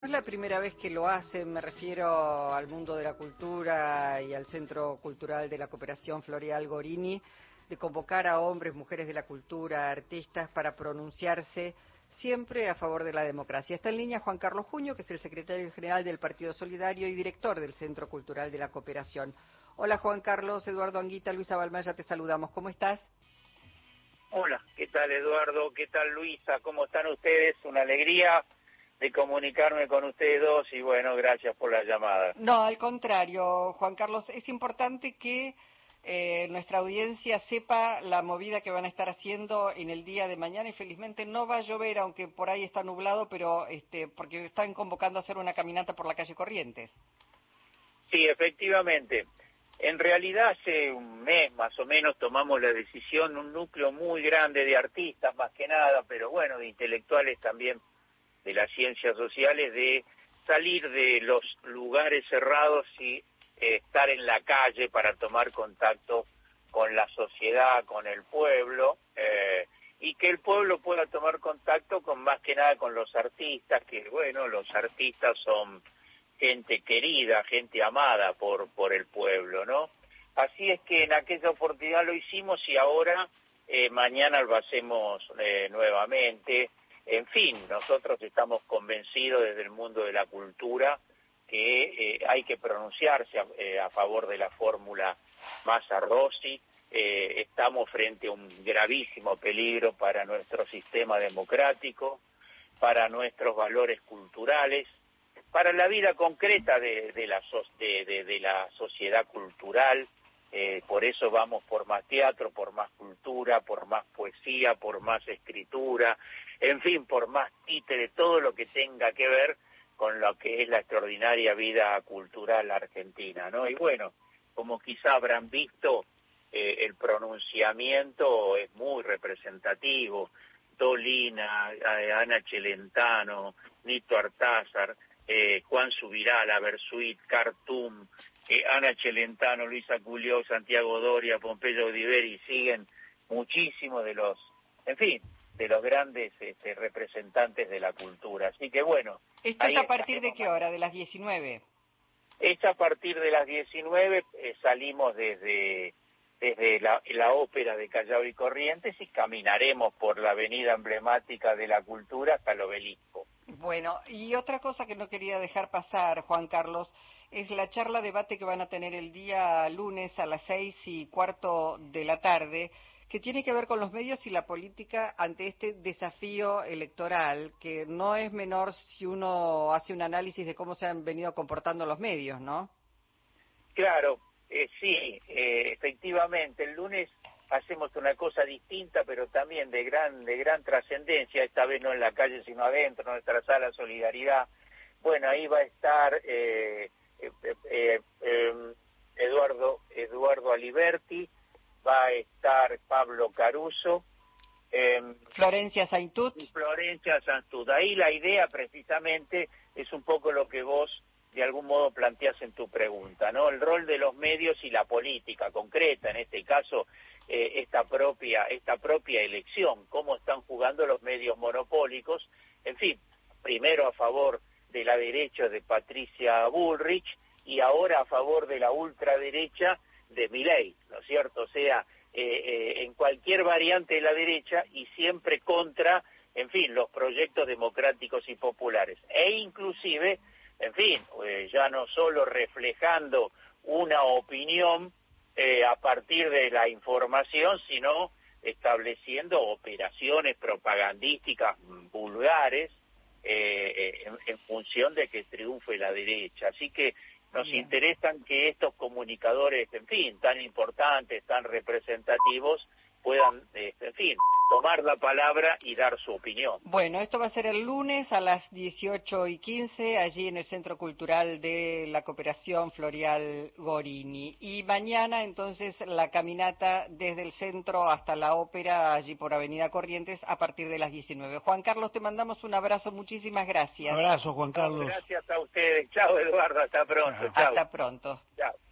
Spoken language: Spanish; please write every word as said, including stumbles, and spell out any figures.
Es la primera vez que lo hacen, me refiero al mundo de la cultura y al Centro Cultural de la Cooperación Floreal Gorini, de convocar a hombres, mujeres de la cultura, artistas, para pronunciarse siempre a favor de la democracia. Está en línea Juan Carlos Juño, que es el secretario general del Partido Solidario y director del Centro Cultural de la Cooperación. Hola Juan Carlos, Eduardo Anguita, Luisa Balmaya, te saludamos. ¿Cómo estás? Hola, ¿qué tal Eduardo? ¿Qué tal Luisa? ¿Cómo están ustedes? Una alegría de comunicarme con ustedes dos y bueno, gracias por la llamada. No, al contrario, Juan Carlos, es importante que eh, nuestra audiencia sepa la movida que van a estar haciendo en el día de mañana y felizmente no va a llover, aunque por ahí está nublado, pero este, porque están convocando a hacer una caminata por la calle Corrientes. Sí, efectivamente. En realidad hace un mes más o menos tomamos la decisión, un núcleo muy grande de artistas más que nada, pero bueno, de intelectuales también de las ciencias sociales, de salir de los lugares cerrados y eh, estar en la calle para tomar contacto con la sociedad, con el pueblo, eh, y que el pueblo pueda tomar contacto con más que nada con los artistas, que bueno, los artistas son gente querida, gente amada por, por el pueblo, ¿no? Así es que en aquella oportunidad lo hicimos y ahora, eh, mañana lo hacemos eh, nuevamente. En fin, nosotros estamos convencidos desde el mundo de la cultura que eh, hay que pronunciarse a, eh, a favor de la fórmula Massa-Rossi. Eh, estamos frente a un gravísimo peligro para nuestro sistema democrático, para nuestros valores culturales, para la vida concreta de, de, la, so, de, de, de la sociedad cultural. Eh, por eso vamos por más teatro, por más cultura, por más poesía, por más escritura, en fin, por más títere, todo lo que tenga que ver con lo que es la extraordinaria vida cultural argentina, ¿no? Y bueno, como quizá habrán visto, eh, el pronunciamiento es muy representativo. Dolina, Ana Celentano, Nito Artázar, eh, Juan Subirala, Bersuit, Cartum, eh, Ana Celentano, Luisa Culió, Santiago Doria, Pompeyo Diveri, siguen muchísimos de los, en fin, de los grandes este, representantes de la cultura. Así que bueno. ¿Esto es a partir de qué hora? ¿De las diecinueve? Es a partir de las diecinueve, eh, salimos desde... desde la, la ópera de Callao y Corrientes y caminaremos por la avenida emblemática de la cultura hasta el obelisco. Bueno, y otra cosa que no quería dejar pasar, Juan Carlos, es la charla debate que van a tener el día lunes a las seis y cuarto de la tarde, que tiene que ver con los medios y la política ante este desafío electoral, que no es menor si uno hace un análisis de cómo se han venido comportando los medios, ¿no? Claro. Eh, sí, eh, efectivamente, el lunes hacemos una cosa distinta, pero también de gran de gran trascendencia, esta vez no en la calle, sino adentro, en nuestra sala Solidaridad. Bueno, ahí va a estar eh, eh, eh, eh, Eduardo Eduardo Aliberti, va a estar Pablo Caruso, eh, Florencia Saintut. Florencia Saintut. Ahí la idea precisamente es un poco lo que vos de algún modo planteas en tu pregunta, ¿no? El rol de los medios y la política concreta, en este caso, eh, esta propia esta propia elección, cómo están jugando los medios monopólicos, en fin, primero a favor de la derecha de Patricia Bullrich y ahora a favor de la ultraderecha de Milei, ¿no es cierto? O sea, eh, eh, en cualquier variante de la derecha y siempre contra, en fin, los proyectos democráticos y populares, e inclusive en fin, eh, ya no solo reflejando una opinión eh, a partir de la información, sino estableciendo operaciones propagandísticas vulgares eh, eh, en, en función de que triunfe la derecha. Así que nos Bien. interesan que estos comunicadores, en fin, tan importantes, tan representativos, puedan, eh, en fin, tomar la palabra y dar su opinión. Bueno, esto va a ser el lunes a las dieciocho y quince, allí en el Centro Cultural de la Cooperación Floreal Gorini. Y mañana, entonces, la caminata desde el centro hasta la ópera, allí por Avenida Corrientes, a partir de las diecinueve. Juan Carlos, te mandamos un abrazo, muchísimas gracias. Un abrazo, Juan Carlos. No, gracias a ustedes. Chao, Eduardo, hasta pronto. Chao. Hasta pronto. Chao.